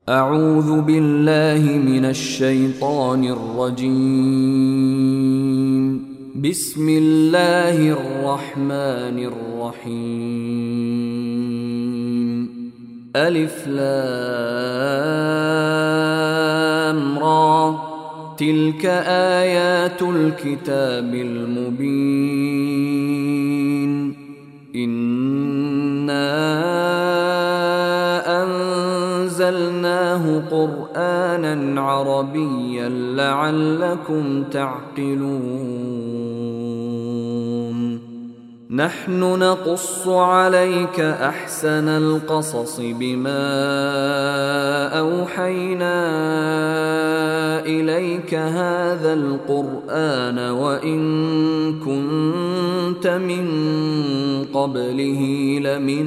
أعوذ بالله من الشيطان الرجيم. بسم الله الرحمن الرحيم. ألف لام را، تلك آيات الكتاب المبين. إنا أنزلناه قرآنا عربيا لعلكم تعقلون. نحن نقص عليك أحسن القصص بما أوحينا إليك هذا القرآن وإن كنت من قبله لمن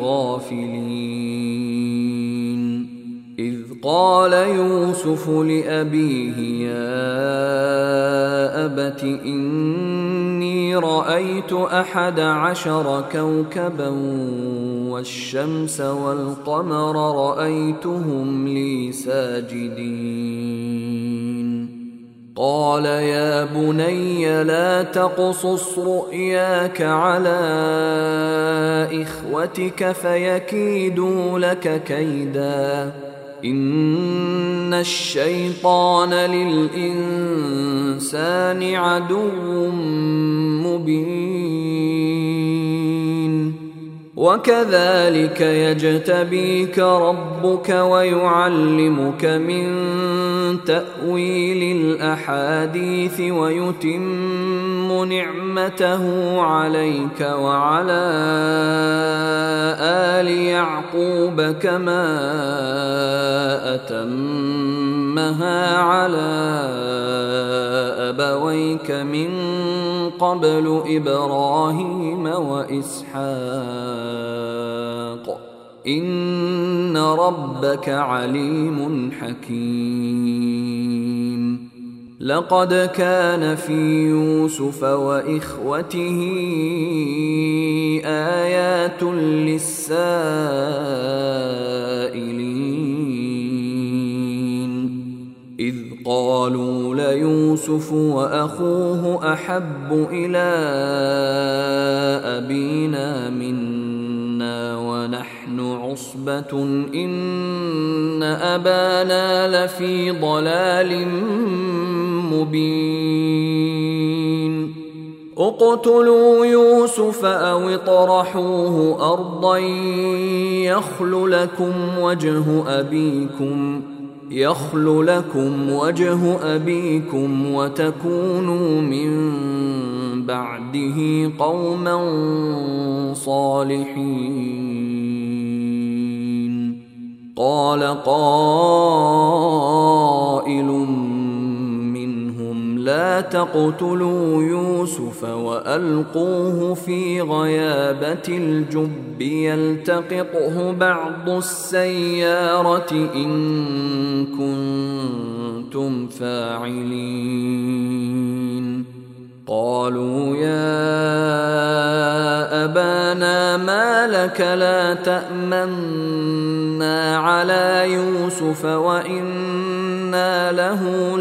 الغافلين. إذ قال يوسف لأبيه يا أبت إني رأيت 11 كوكبا والشمس والقمر رأيتهم لي ساجدين. قال يا بني لا تقصص رؤياك على إخوتك فيكيدوا لك كيدا، إن الشيطان للإنسان عدو مبين. وكذلك يجتبيك ربك ويعلمك من تأويل الأحاديث ويتم نعمته عليك وعلى آل يعقوب كما أتمها على أبويك من قبل إبراهيم وإسحاق، إن ربك عليم حكيم. لقد كان في يوسف وإخوته آيات للسائلين، إذ قالوا ليوسف وأخوه أحب إلى أبينا منا ونحن عصبة إن أبانا لفي ضلال مبين. اقتلوا يوسف أو اطرحوه أرضا يخل لكم وجه أبيكم وتكونوا من بعده قوما صالحين. قال قائل منهم لا تقتلوا يوسف وألقوه في غيابة الجب يلتقطه بعض السيارة إن كنتم فاعلين. قالوا يا أبانا ما لك لا تأمنا على يوسف وإنا له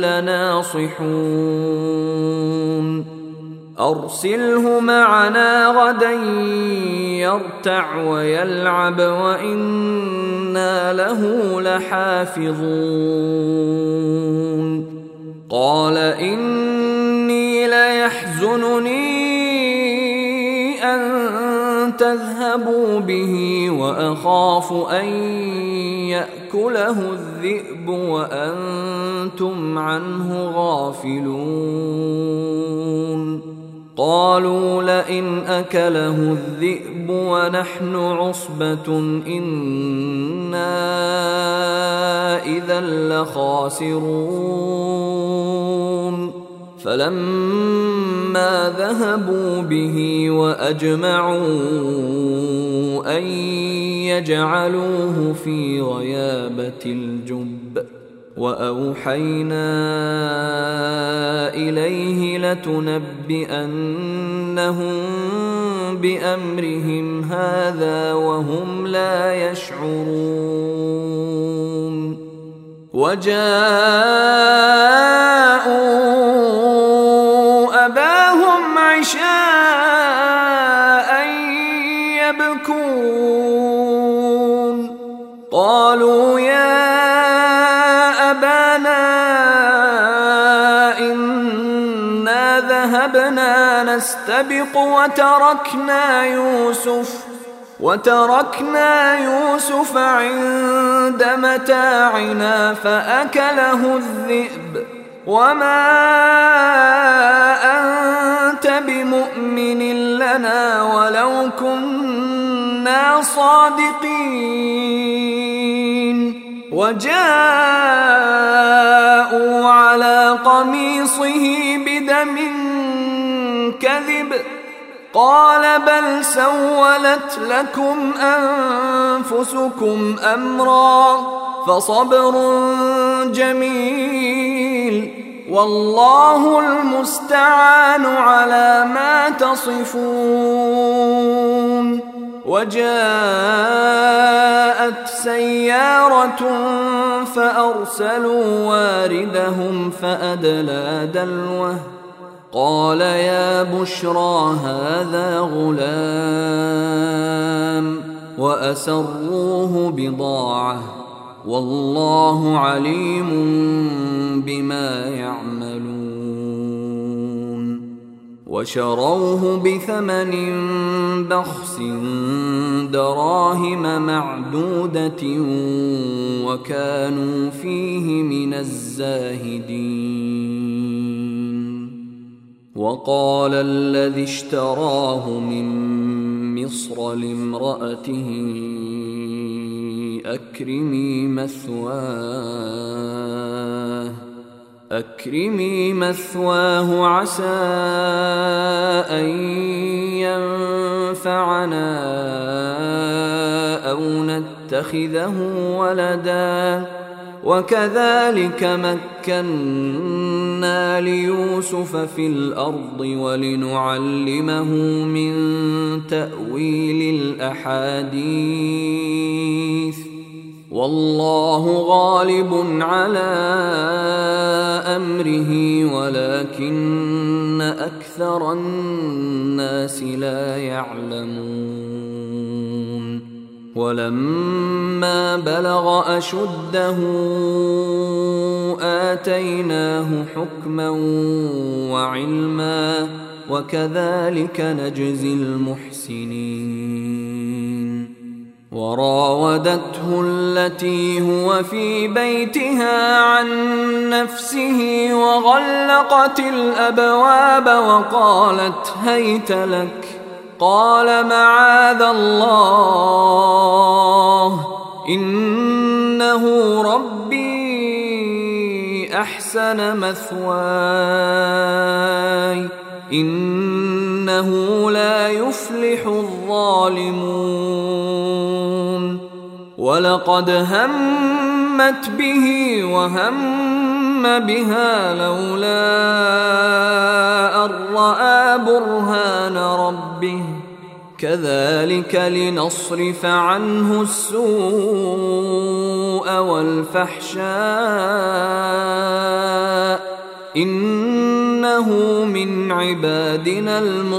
لناصحون. أرسله معنا غدا يرتع ويلعب وإنا له لحافظون. قال إني ليحزنني أن تذهبوا به وأخاف أن يأكله الذئب وأنتم عنه غافلون. قالوا لئن أكله الذئب ونحن عصبة إنا إذا لخاسرون. فلما ذهبوا به وأجمعوا أن يجعلوه في غيابة الجب وأوحينا إليه لتنبئنهم بأمرهم هذا وهم لا يشعرون وجاءوا أباهم عشاء يبكون قالوا يا أبانا إنا ذهبنا نستبق وتركنا يوسف عند متاعنا فأكله الذئب وما أنت بمؤمن لنا ولو كنا صادقين وجاءوا على قميصه بدم كذب قال بل سولت لكم أنفسكم أمرا فصبر جميل والله المستعان على ما تصفون. وجاءت سيارة فأرسلوا واردهم فأدلى دلوه قال يا بشرى هذا غلام وأسروه بضاعة والله عليم بما يعملون. وشروه بثمن بخس دراهم معدودة وكانوا فيه من الزاهدين. وقال الذي اشتراه من مصر لامرأته أكرمي مثواه عسى أن ينفعنا أو نتخذه ولدا وكذلك مكنا ليوسف في الأرض ولنعلمه من تأويل الأحاديث والله غالب على أمره ولكن أكثر الناس لا يعلمون. ولما بلغ أشده آتيناه حكما وعلما وكذلك نجزي المحسنين. وراودته التي هو في بيتها عن نفسه وغلقت الأبواب وقالت هيت لك قال معاذ الله إنه ربي أحسن مثواي إنه لا يفلح الظالمون. ولقد همت به وهم بها لولا أن رأى برهان ربه كذلك لنصرف عنه السوء والفحشاء إنه من عبادنا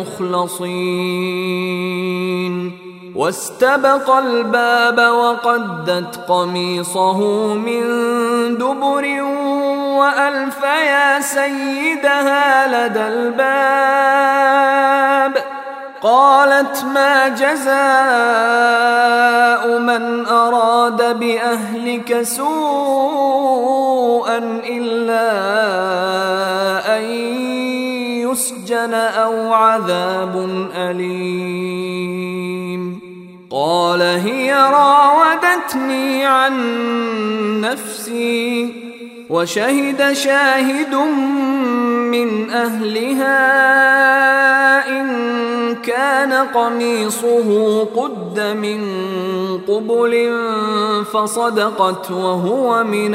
المخلصين. واستبق الباب وقدت قميصه من دبر وألف يا سيدها لدى الباب قالت ما جزاء من أراد بأهلك سوءا إلا أن يسجن أو عذاب أليم. قال هي راودتني عن نفسي وشهد شاهد من أهلها إن كان قميصه قد من قبل فصدقت وهو من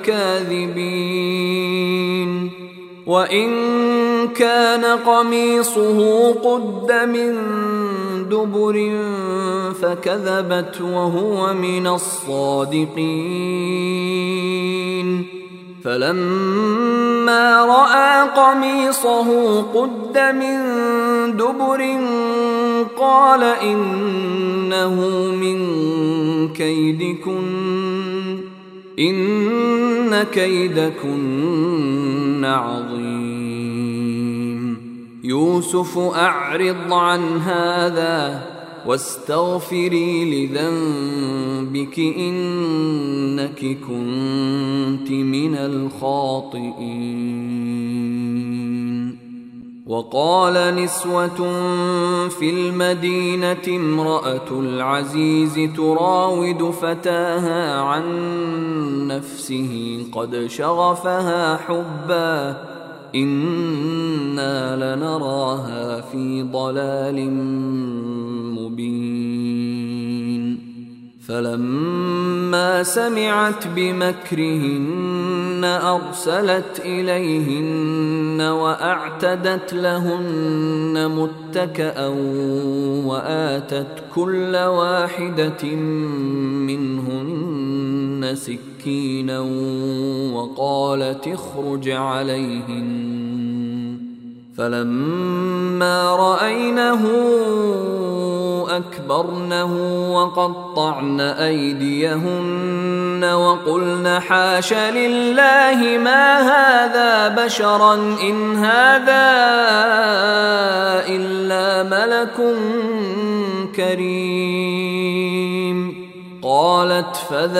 الكاذبين وإن كان قميصه قد من دبر فكذبت وهو من الصادقين. فلما رأى قميصه قد من دبر قال إنه من كيدكن إن كيدكن عظيم. يوسف أعرض عن هذا واستغفري لذنبك إنك كنت من الخاطئين. وقال نسوة في المدينة امرأة العزيز تراود فتاها عن نفسه قد شغفها حبا إنا لنراها في ضلال مبين. فلما سمعت بمكرهن أرسلت إليهن وأعتدت لهن متكأ وآتت كل واحدة منهن سكينا وقالت اخرج عليهن. فلما رأينه أكبرنه وقطعن أيديهن وقلن حاش لله ما هذا بشرا إن هذا إلا ملك كريم. قالت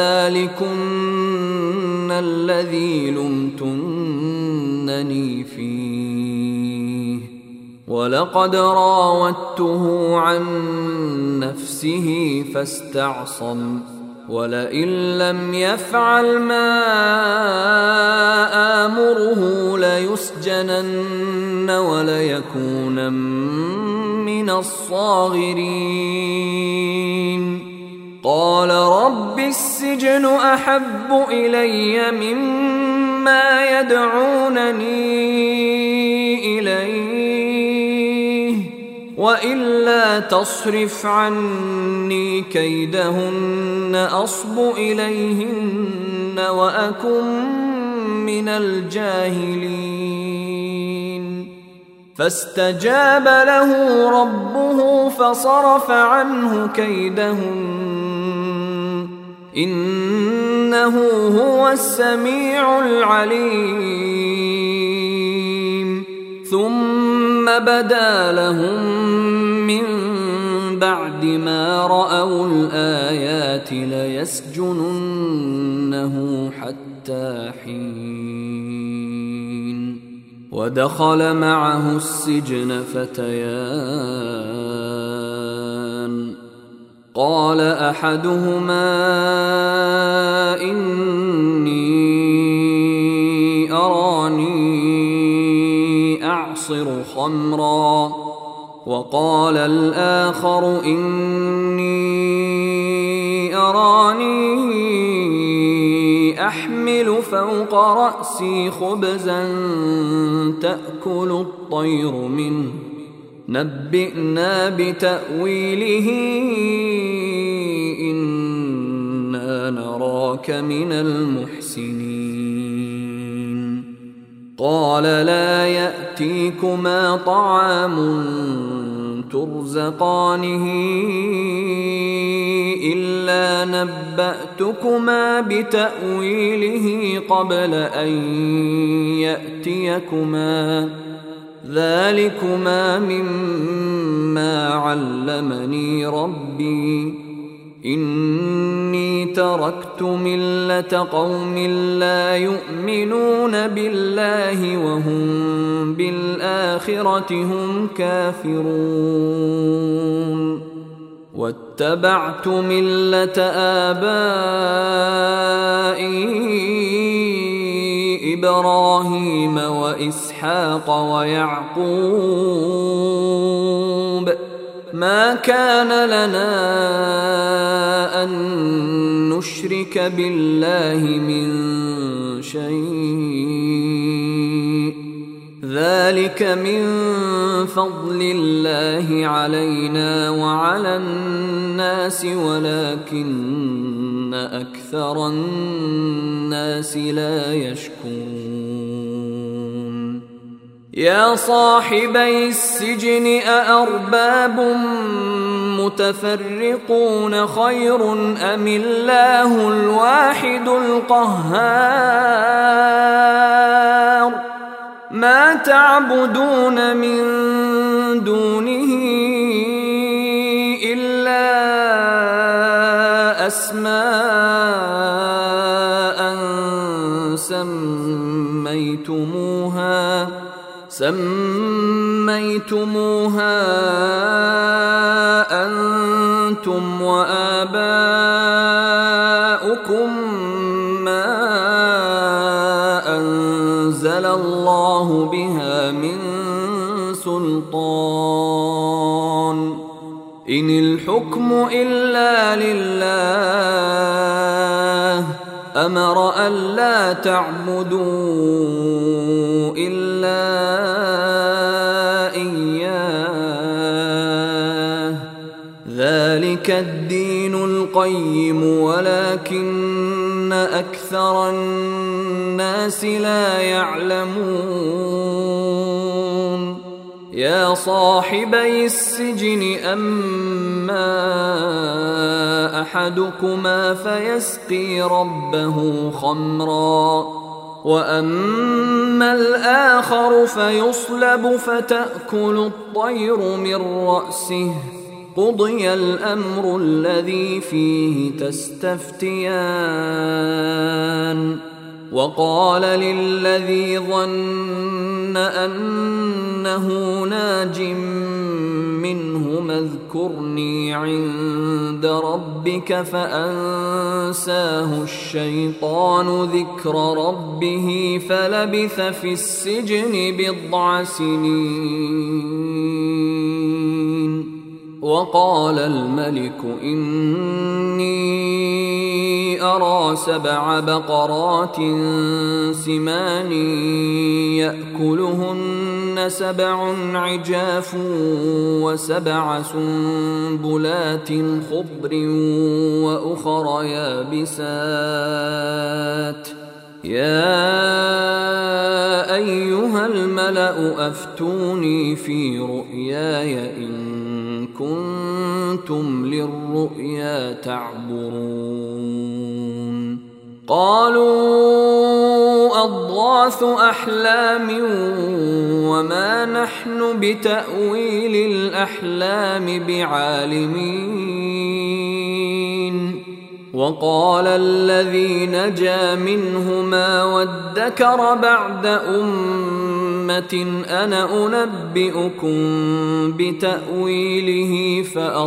فذلكن الذي لمتنني فيه ولقد راودته عن نفسه فاستعصم ولئن لم يفعل ما آمره ليسجنن وليكون من الصاغرين. قال رب السجن أحب إلي مما يدعونني إليه وإلا تصرف عني كيدهن أصب إليهن وأكن من الجاهلين. فاستجاب له ربه فصرف عنه كيدهن إنه هو السميع العليم. ثم بدا لهم من بعد ما رأوا الآيات ليسجننه حتى حين. ودخل معه السجن فتيان قال أحدهما إني أراني أعصر خمرا وقال الآخر إني أراني أحمل فوق رأسي خبزا تأكل الطير منه نبئنا بتأويله إنا نراك من المحسنين. قال لا يأتيكما طعام ترزقانه إلا نبأتكما بتأويله قبل أن يأتيكما ذلكما مما علمني ربي إني تركت ملة قوم لا يؤمنون بالله وهم بالآخرة هم كافرون واتبعت ملة آبائي إبراهيم وإسحاق ويعقوب ما كان لنا أن نشرك بالله من شيء ذلك من فضل الله علينا وعلى الناس ولكن أكثر الناس لا يشكرون يا صاحبي السجن أأرباب متفرقون خير أم الله الواحد القهار ما تعبدون من دونه إلا أسماء سميتموها أنتم وآباؤكم ما أنزل الله بها من سلطان إن الحكم إلا لله أمر ألا تعبدوا إلا إياه ذلك الدين القيم ولكن أكثر الناس لا يعلمون يا صاحبي السجن أما أحدكما فيسقي ربه خمرا وأما الآخر فيصلب فتأكل الطير من رأسه قضي الأمر الذي فيه تستفتيان وقال للذي ظن أنه ناج منهما اذكرني عند ربك فأنساه الشيطان ذكر ربه فلبث في السجن 10 سنين وقال الملك إني أرى 7 بقرات سمان يأكلهن 7 عجاف و7 سنبلات خضر وأخر يابسات يا أيها الملأ أفتوني في رؤياي إن كنتم للرؤيا تعبرون قالوا أضغاث أحلام وما نحن بتأويل الأحلام بعالمين وقال الذي نجا منهما وادكر بعد أمة أنا أنبئكم بتأويله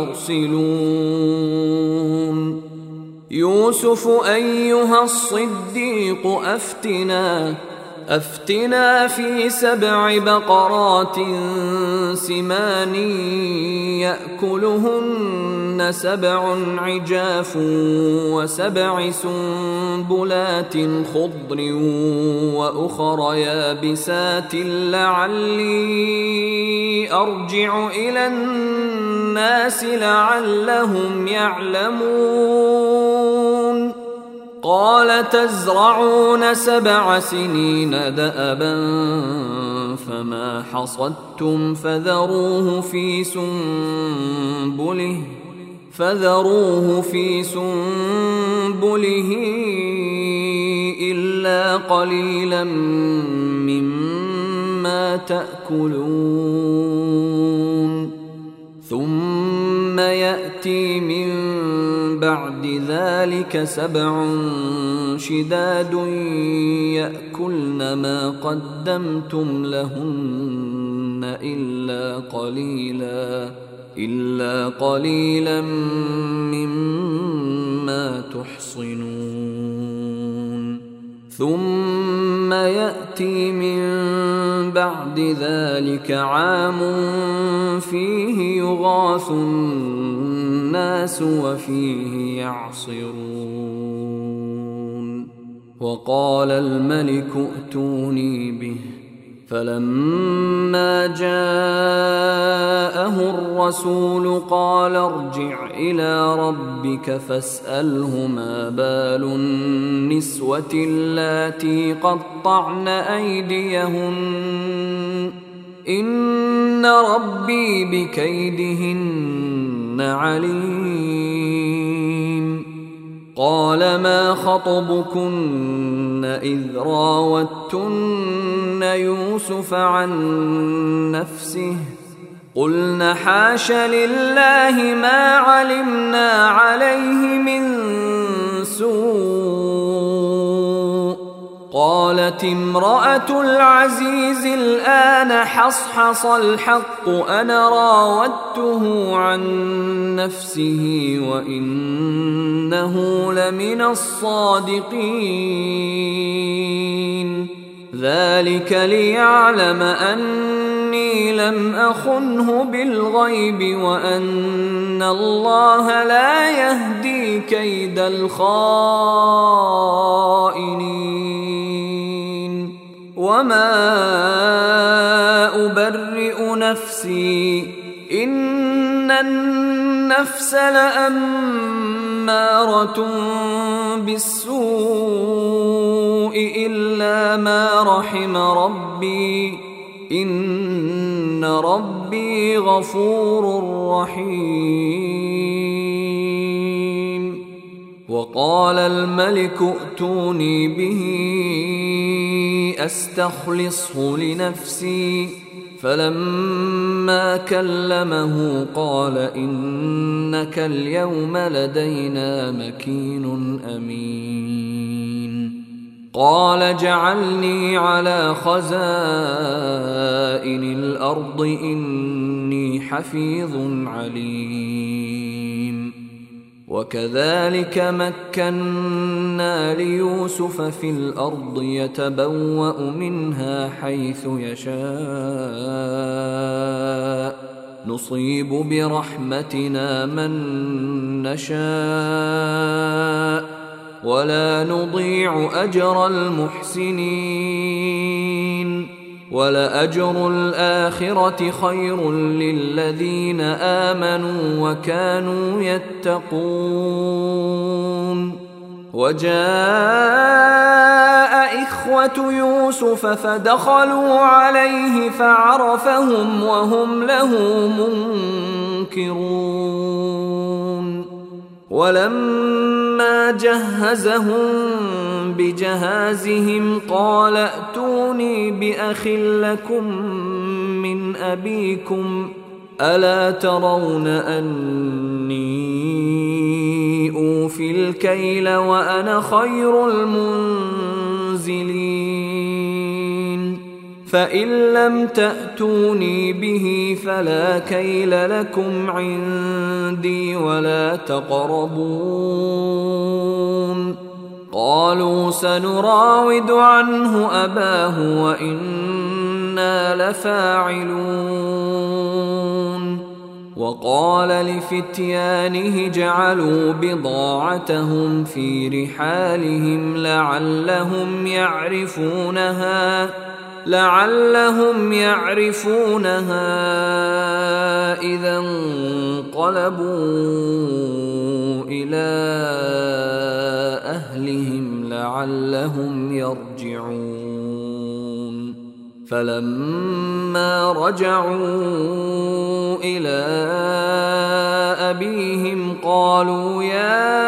فأرسلون يوسف أيها الصديق أفتنا في 7 بقرات سمان يأكلهن 7 عجاف و7 سنبلات خضر وأخر يابسات لعلي أرجع إلى الناس لعلهم يعلمون قال تزرعون 7 سنين دأبا فما حصدتم فذروه في سنبله إلا قليلا مما تأكلون ثم يأتي من بعد ذلك 7 شداد يأكلن ما قدمتم لهن إلا قليلا مما تحصنون ثم يأتي من بعد ذلك عام فيه يغاث الناس وفيه يعصرون وقال الملك ائتوني به فلما جاءه الرسول قال ارجع إلى ربك فاسأله ما بال النسوة اللاتي قطعن أيديهن إن ربي بكيدهن عليم. قال ما خطبكن إذ راوتن يوسف عن نفسه قلن حاش لله ما علمنا عليه من سوء. قالت امرأة العزيز الآن حصحص الحق أنا راودته عن نفسه وإنه لمن الصادقين. ذلك ليعلم أني لم أخنه بالغيب وأن الله لا يهدي كيد الخائنين. وما أبرئ نفسي إن النفس لأمارة بالسوء إلا ما رحم ربي إن ربي غفور رحيم. وقال الملك ائتوني به أستخلصه لنفسي فلما كلمه قال إنك اليوم لدينا مكين أمين. قال اجعلني على خزائن الأرض إني حفيظ عليم. وكذلك مكنا ليوسف في الأرض يتبوأ منها حيث يشاء نصيب برحمتنا من نشاء ولا نضيع أجر المحسنين. ولأجر الآخرة خير للذين آمنوا وكانوا يتقون. وجاء إخوة يوسف فدخلوا عليه فعرفهم وهم له منكرون. ولما جهزهم بجهازهم قال ائتوني بأخ لكم من أبيكم ألا ترون أني أوفي الكيل وأنا خير المنزلين. فإن لم تأتوني به فلا كيل لكم عندي ولا تقربون. قالوا سنراود عنه أباه وإنا لفاعلون. وقال لفتيانه اجعلوا بضاعتهم في رحالهم لعلهم يعرفونها إذا انقلبوا إلى أهلهم لعلهم يرجعون. فلما رجعوا إلى أبيهم قالوا يا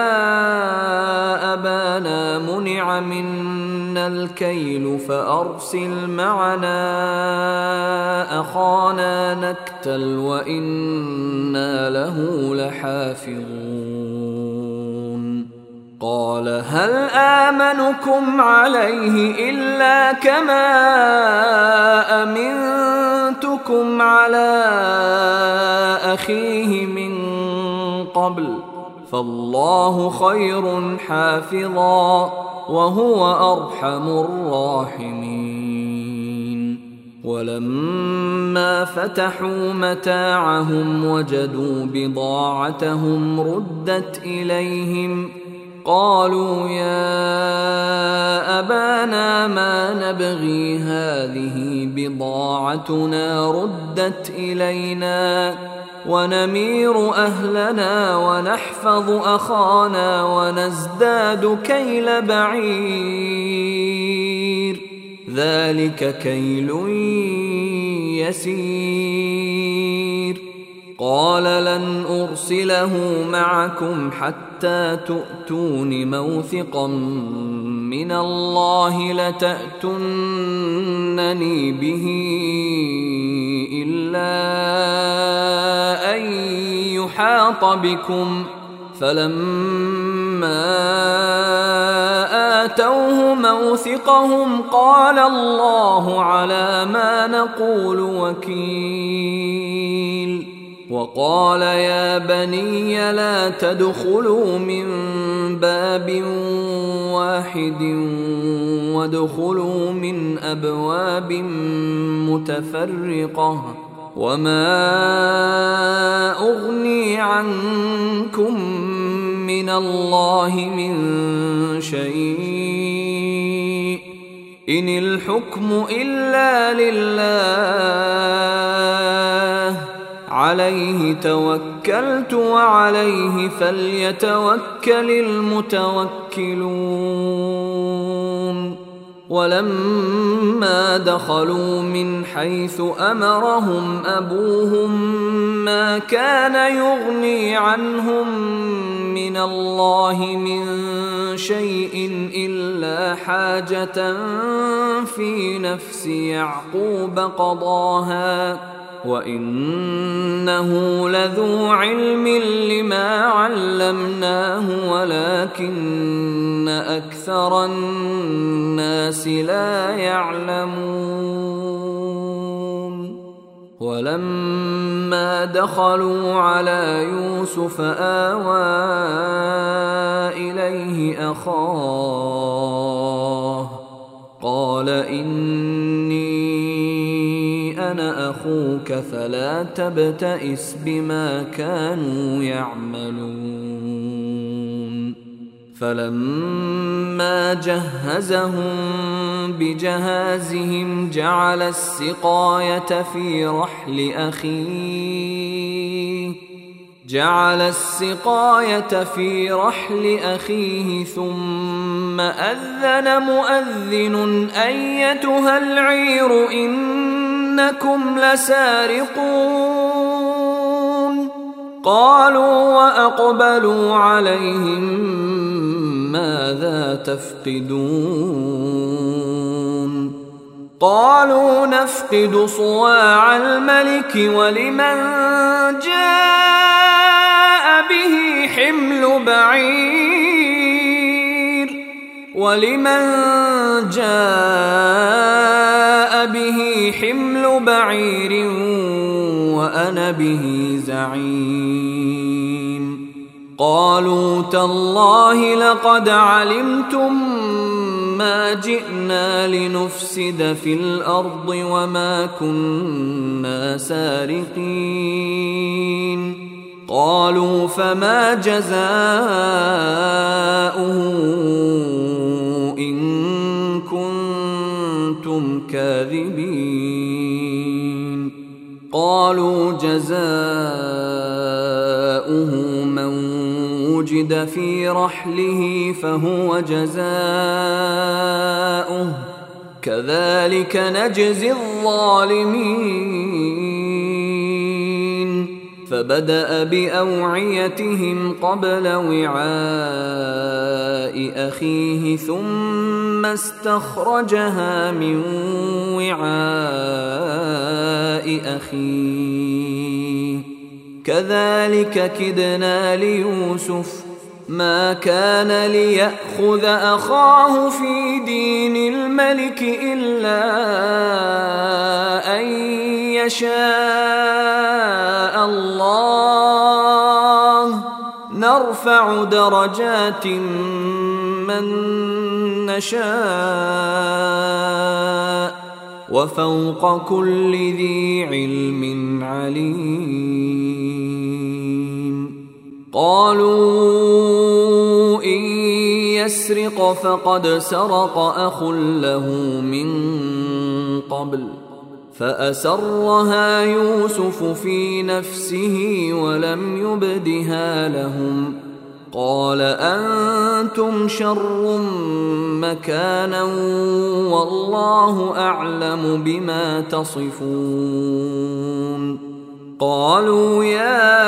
أبانا منع منا الكيل فأرسل معنا أخانا نكتل وإنا له لحافظون. قال هل آمنكم عليه إلا كما أمنتكم على أخيه من قبل فالله خير حافظا وهو أرحم الراحمين. ولما فتحوا متاعهم وجدوا بضاعتهم ردت إليهم قالوا يا أبانا ما نبغي هذه بضاعتنا ردت إلينا ونمير أهلنا ونحفظ أخانا ونزداد كيل بعير ذلك كيل يسير قال لن أرسله معكم حتى تؤتون موثقا من الله لتأتونني به إلا أن يحاط بكم فلما آتوه موثقهم قال الله على ما نقول وكيل وقال يا بني لا تدخلوا من باب واحد وادخلوا من أبواب متفرقة وما أغني عنكم من الله من شيء إن الحكم إلا لله عليه توكلت وعليه فليتوكل المتوكلون ولما دخلوا من حيث أمرهم أبوهم ما كان يغني عنهم من الله من شيء إلا حاجة في نفس يعقوب قضاها وإنه لذو علم لما علمناه ولكن أكثر الناس لا يعلمون ولما دخلوا على يوسف آوى إليه أخاه قال إني أنا أخوك فلا تبتئس بما كانوا يعملون فلما جهزهم بجهازهم جعل السقاية في رحل أخيه ثم أذن مؤذن أيتها العير إنكم لسارقون قالوا وأقبلوا عليهم ماذا تفقدون قالوا نفقد صواع الملك ولمن جاء به حمل بعير وأنا به زعيم قالوا تالله لقد علمتم ما جئنا لنفسد في الأرض وما كنا سارقين قالوا فما جزاؤه إن كنتم كاذبين قالوا جزاؤه من وجد في رحله فهو جزاؤه كذلك نجزي الظالمين فبدأ بأوعيتهم قبل وعاء أخيه ثم استخرجها من وعاء أخيه كذلك كدنا ليوسف ما كان ليأخذ أخاه في دين الملك إلا أن يشاء الله نرفع درجات من نشاء وفوق كل ذي علم عليم قالوا إن يسرق فقد سرق أخ له من قبل فأسرها يوسف في نفسه ولم يبدها لهم قال أنتم شر مكانا والله أعلم بما تصفون قالوا يا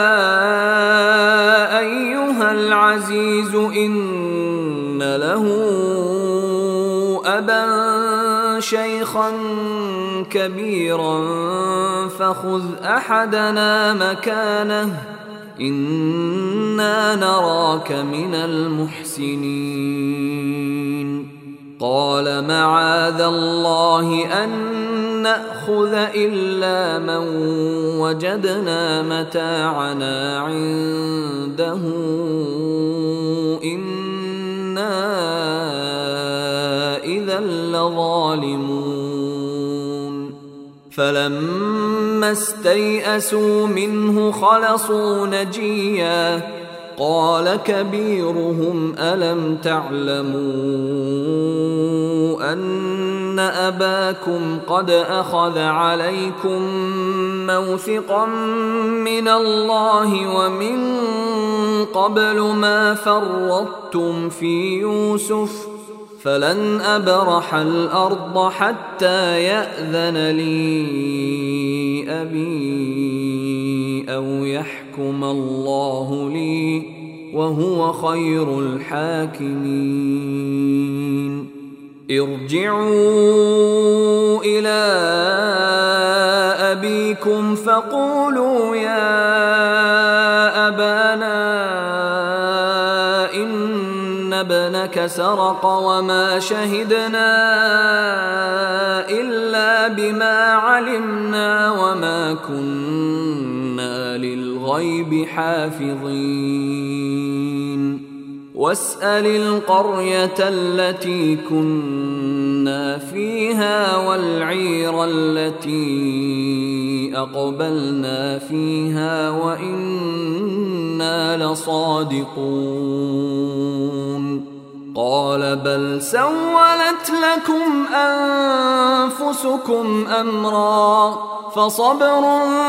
أيها العزيز إن له أبا شيخا كبيرا فخذ أحدنا مكانه إنا نراك من المحسنين قال معاذ الله أن نأخذ إلا من وجدنا متاعنا عنده إنا إذا لظالمون فلما استيئسوا منه خلصوا نجيا قال كبيرهم ألم تعلموا أن أباكم قد أخذ عليكم موثقا من الله ومن قبل ما فرطتم في يوسف فلن أبرح الأرض حتى يأذن لي أبي أو يحكم الله لي وهو خير الحاكمين ارجعوا إلى أبيكم فقولوا يا أبانا إن ابنك سرق وما شهدنا إلا بما علمنا وما كنا للغيب حافظين واسأل القرية التي كنا فيها والعير التي أقبلنا فيها وإنا لصادقون قال بل سولت لكم أنفسكم أمرا فصبر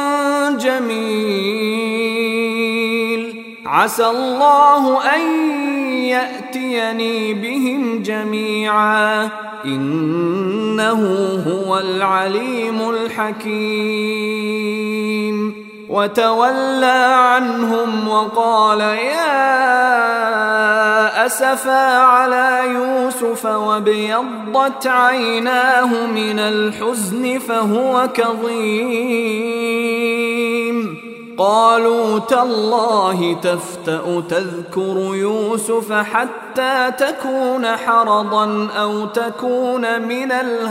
جميل عسى الله أن يأتيني بهم جميعا إنه هو العليم الحكيم وتولى عنهم وقال يا أسفا على يوسف وابيضت عيناه من الحزن فهو كظيم قالوا تالله تفتأ تذكر يوسف حتى تكون حرضا أو تكون من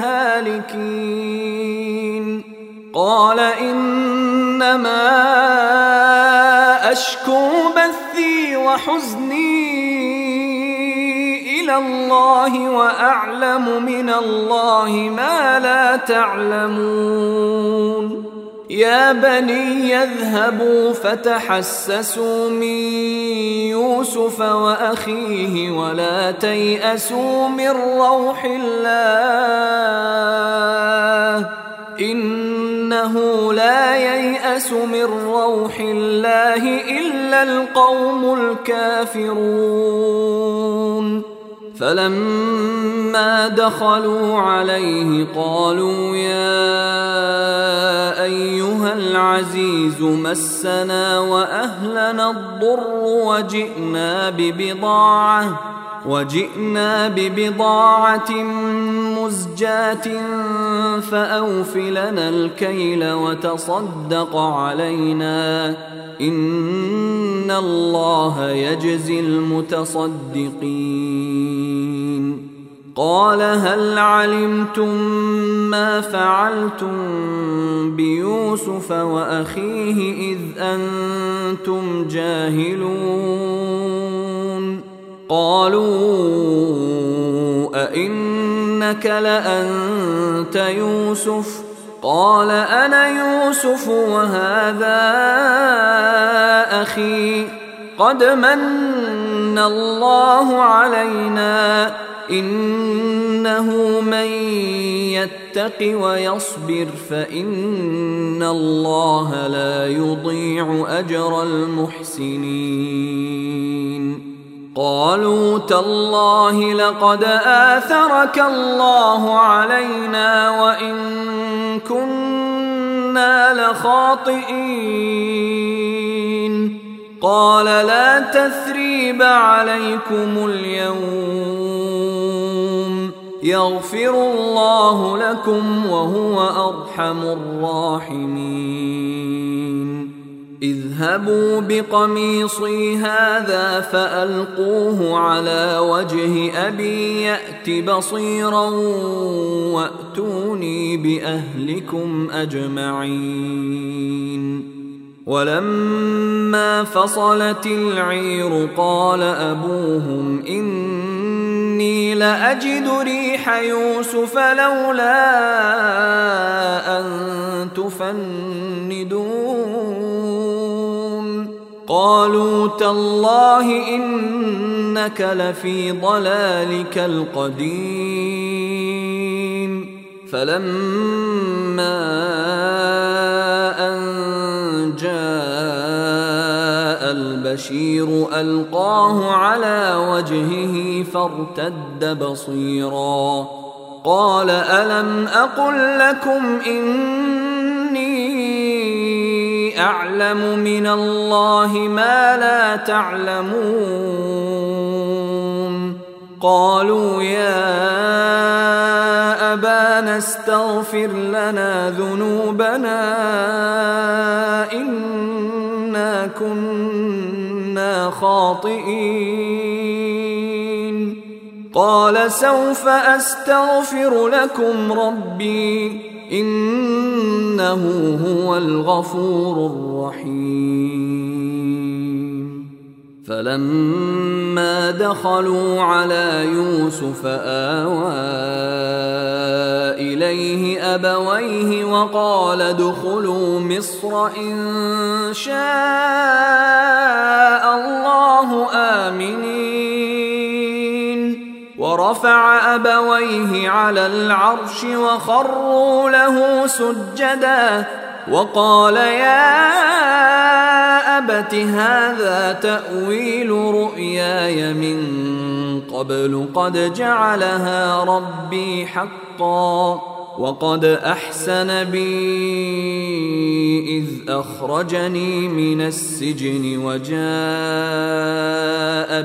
الهالكين قال إنما أشكو بثي وحزني إلى الله وأعلم من الله ما لا تعلمون يا بني يذهبوا فتحسسوا من يوسف وأخيه ولا تيأسوا من روح الله إنه لا ييأس من روح الله إلا القوم الكافرون فلما دخلوا عليه قالوا يا أيها العزيز مسنا وأهلنا الضر وجئنا ببضاعة مزجاة فأوف لنا الكيل وتصدق علينا إن الله يجزي المتصدقين قال هل علمتم ما فعلتم بيوسف وأخيه إذ أنتم جاهلون قالوا أئنك لأنت يوسف قال أنا يوسف وهذا أخي قد من الله علينا إنه من يتق ويصبر فإن الله لا يضيع أجر المحسنين. قالوا تالله لقد آثرك الله علينا وإن كنا لخاطئين. قال لا تثريب عليكم اليوم يغفر الله لكم وهو أرحم الراحمين. اذهبوا بقميصي هذا فألقوه على وجه أبي يأت بصيرا وأتوني بأهلكم أجمعين. ولما فصلت العير قال أبوهم إني لأجد ريح يوسف لولا أن تفندون. قالوا تالله إنك لفي ضلالك القديم. فلما أن جاء البشير ألقاه على وجهه فارتد بصيرا. قال ألم أقل لكم إني أعلم من الله ما لا تعلمون. قالوا يا أبانا استغفر لنا ذنوبنا إنا كنا خاطئين. قال سوف أستغفر لكم ربي إنه هو الغفور الرحيم. فلما دخلوا على يوسف آوى إليه أبويه وقال ادخلوا مصر إن شاء الله آمنين. ورفع أبويه على العرش وخروا له سجدا وقال يا أبت هذا تأويل رؤياي من قبل قد جعلها ربي حقا وقد أحسن بي إذ أخرجني من السجن وجاء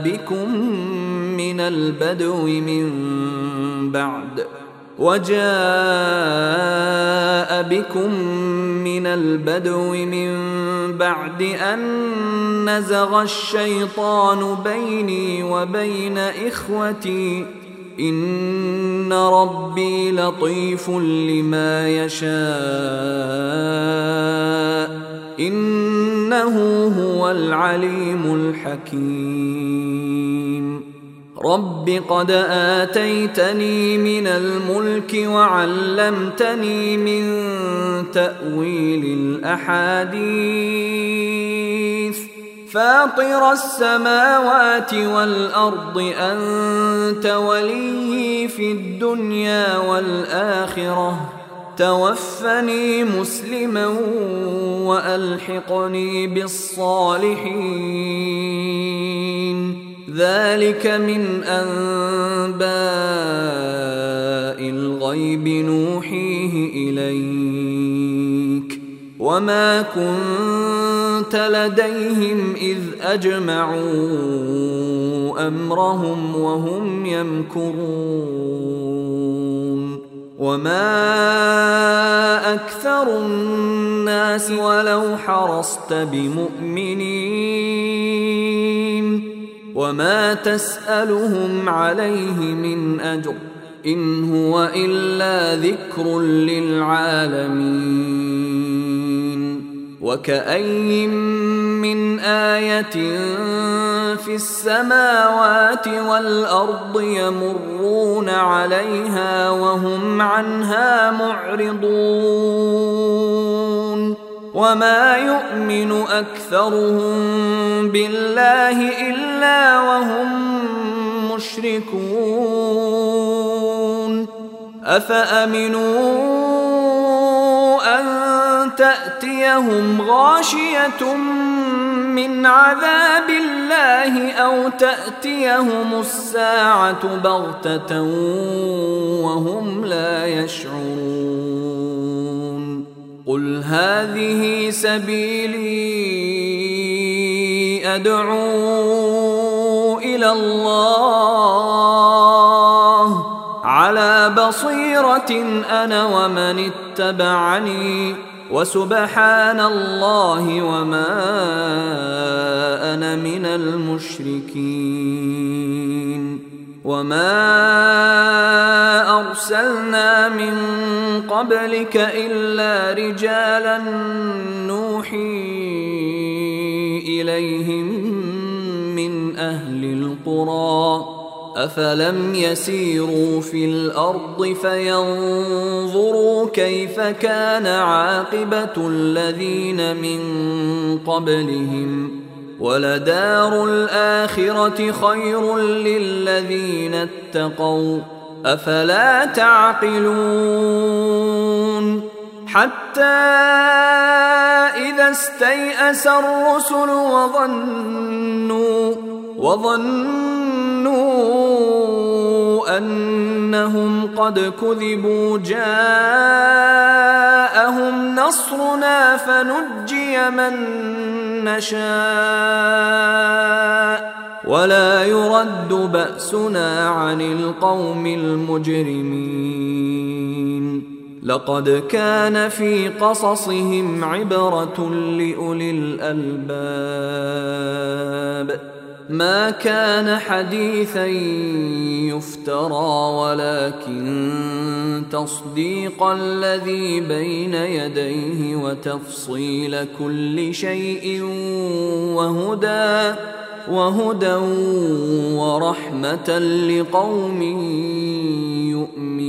بكم من البدو من بعد أن نزغ الشيطان بيني وبين إخوتي إن ربي لطيف لما يشاء إنه هو العليم الحكيم. رب قد آتيتني من الملك وعلمتني من تأويل الأحاديث فاطر السماوات والأرض أنت ولي في الدنيا والآخرة توفني مسلما وألحقني بالصالحين. ذلك من أنباء الغيب نوحيه إليك وما كنت لديهم إذ أجمعوا أمرهم وهم يمكرون. وما أكثر الناس ولو حرصت بمؤمنين وما تسألهم عليه من أجر إن هو إلا ذكر للعالمين. وكأين من آية في السماوات والأرض يمرون عليها وهم عنها معرضون وما يؤمن أكثرهم بالله إلا وهم مشركون. المشركون أفأمنوا أن تأتيهم غاشية من عذاب الله أو تأتيهم الساعة بغتة وهم لا يشعرون قل هذه سبيلي أدعو إلى الله على بصيرة أنا ومن اتبعني وسبحان الله وما أنا من المشركين وما أرسلنا من قبلك إلا رجالا نوحي إليهم من أهل القرى أفلم يسيروا في الأرض فينظروا كيف كان عاقبة الذين من قبلهم ولدار الآخرة خير للذين اتقوا أفلا تعقلون حتى إذا استيأس الرسل وظنوا أنهم قد كذبوا جاءهم نصرنا فنجي من نشاء ولا يرد بأسنا عن القوم المجرمين لقد كان في قصصهم عبرة لأولي الألباب ما كان حديثا يفترى ولكن تصديق الذي بين يديه وتفصيل كل شيء وهدى ورحمة لقوم يؤمنون